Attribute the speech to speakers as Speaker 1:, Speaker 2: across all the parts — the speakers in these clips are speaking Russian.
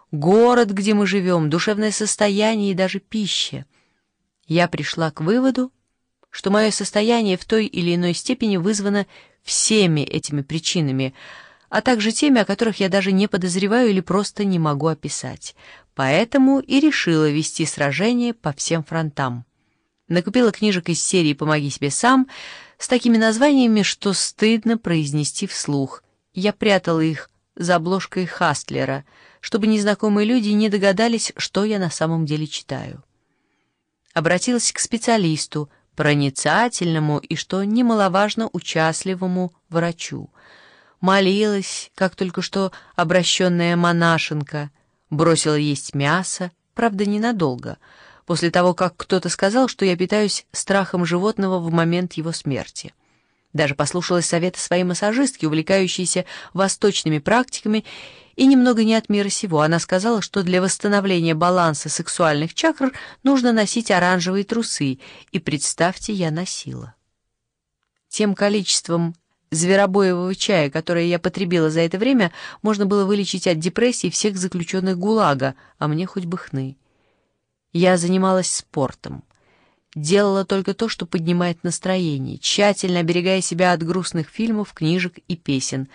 Speaker 1: город, где мы живем, душевное состояние и даже пища. Я пришла к выводу, что мое состояние в той или иной степени вызвано всеми этими причинами, а также теми, о которых я даже не подозреваю или просто не могу описать. Поэтому и решила вести сражение по всем фронтам. Накупила книжек из серии «Помоги себе сам» с такими названиями, что стыдно произнести вслух. Я прятала их за обложкой Хастлера, чтобы незнакомые люди не догадались, что я на самом деле читаю. Обратилась к специалисту, проницательному и, что немаловажно, участливому врачу. Молилась, как только что обращенная монашенка, бросила есть мясо, правда, ненадолго, после того, как кто-то сказал, что я питаюсь страхом животного в момент его смерти. Даже послушалась совета своей массажистки, увлекающейся восточными практиками, и немного не от мира сего. Она сказала, что для восстановления баланса сексуальных чакр нужно носить оранжевые трусы, и, представьте, я носила. Тем количеством зверобоевого чая, которое я потребила за это время, можно было вылечить от депрессии всех заключенных ГУЛАГа, а мне хоть бы хны. Я занималась спортом. Делала только то, что поднимает настроение, тщательно оберегая себя от грустных фильмов, книжек и песен.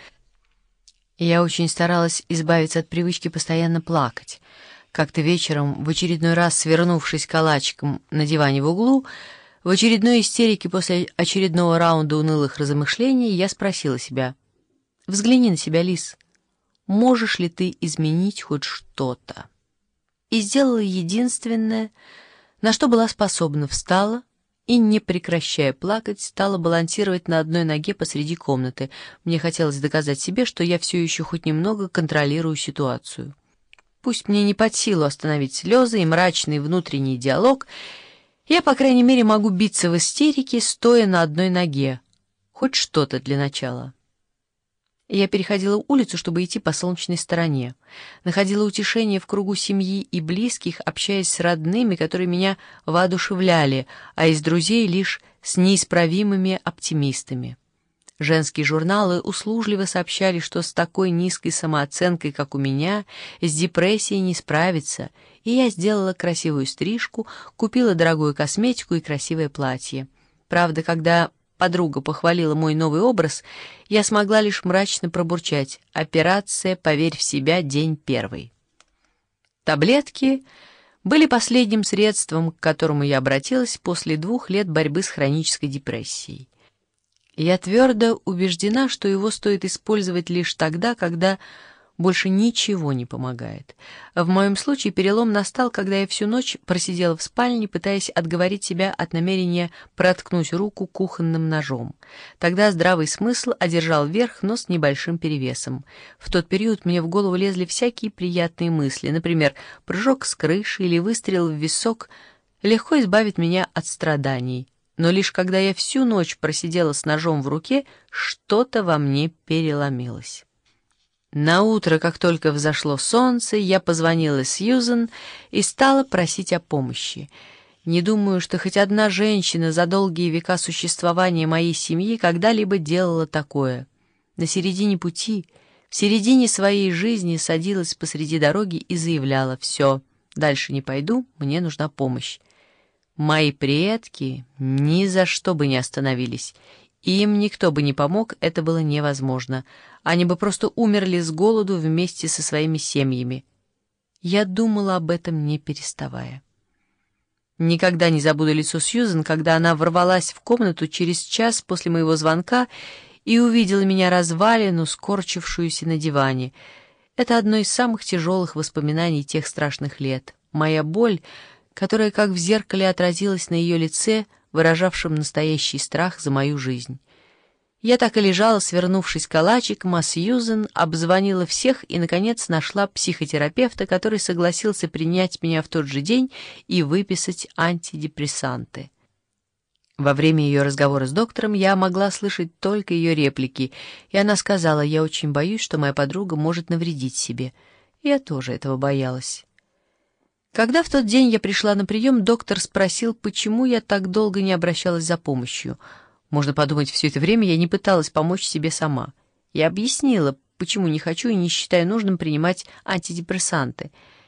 Speaker 1: Я очень старалась избавиться от привычки постоянно плакать. Как-то вечером, в очередной раз свернувшись калачиком на диване в углу, в очередной истерике после очередного раунда унылых размышлений, я спросила себя: «Взгляни на себя, Лиз, можешь ли ты изменить хоть что-то?» И сделала единственное, на что была способна, встала и, не прекращая плакать, стала балансировать на одной ноге посреди комнаты. Мне хотелось доказать себе, что я все еще хоть немного контролирую ситуацию. Пусть мне не под силу остановить слезы и мрачный внутренний диалог, я, по крайней мере, могу биться в истерике, стоя на одной ноге. Хоть что-то для начала. Я переходила улицу, чтобы идти по солнечной стороне. Находила утешение в кругу семьи и близких, общаясь с родными, которые меня воодушевляли, а из друзей лишь с неисправимыми оптимистами. Женские журналы услужливо сообщали, что с такой низкой самооценкой, как у меня, с депрессией не справиться, и я сделала красивую стрижку, купила дорогую косметику и красивое платье. Правда, когда подруга похвалила мой новый образ, я смогла лишь мрачно пробурчать: «Операция «Поверь в себя», день первый». Таблетки были последним средством, к которому я обратилась после 2 лет борьбы с хронической депрессией. Я твердо убеждена, что его стоит использовать лишь тогда, когда больше ничего не помогает. В моем случае перелом настал, когда я всю ночь просидела в спальне, пытаясь отговорить себя от намерения проткнуть руку кухонным ножом. Тогда здравый смысл одержал верх, но с небольшим перевесом. В тот период мне в голову лезли всякие приятные мысли, например, прыжок с крыши или выстрел в висок легко избавит меня от страданий. Но лишь когда я всю ночь просидела с ножом в руке, что-то во мне переломилось. Наутро, как только взошло солнце, я позвонила Сьюзен и стала просить о помощи. Не думаю, что хоть одна женщина за долгие века существования моей семьи когда-либо делала такое. На середине пути, в середине своей жизни садилась посреди дороги и заявляла: «Все, дальше не пойду, мне нужна помощь». Мои предки ни за что бы не остановились. Им никто бы не помог, это было невозможно. Они бы просто умерли с голоду вместе со своими семьями. Я думала об этом, не переставая. Никогда не забуду лицо Сьюзен, когда она ворвалась в комнату через час после моего звонка и увидела меня развалину, скорчившуюся на диване. Это одно из самых тяжелых воспоминаний тех страшных лет. Моя боль, которая как в зеркале отразилась на ее лице, выражавшем настоящий страх за мою жизнь. Я так и лежала, свернувшись калачиком, а Сьюзен обзвонила всех и, наконец, нашла психотерапевта, который согласился принять меня в тот же день и выписать антидепрессанты. Во время ее разговора с доктором я могла слышать только ее реплики, и она сказала: «Я очень боюсь, что моя подруга может навредить себе». Я тоже этого боялась. Когда в тот день я пришла на прием, доктор спросил, почему я так долго не обращалась за помощью. Можно подумать, все это время я не пыталась помочь себе сама. Я объяснила, почему не хочу и не считаю нужным принимать антидепрессанты.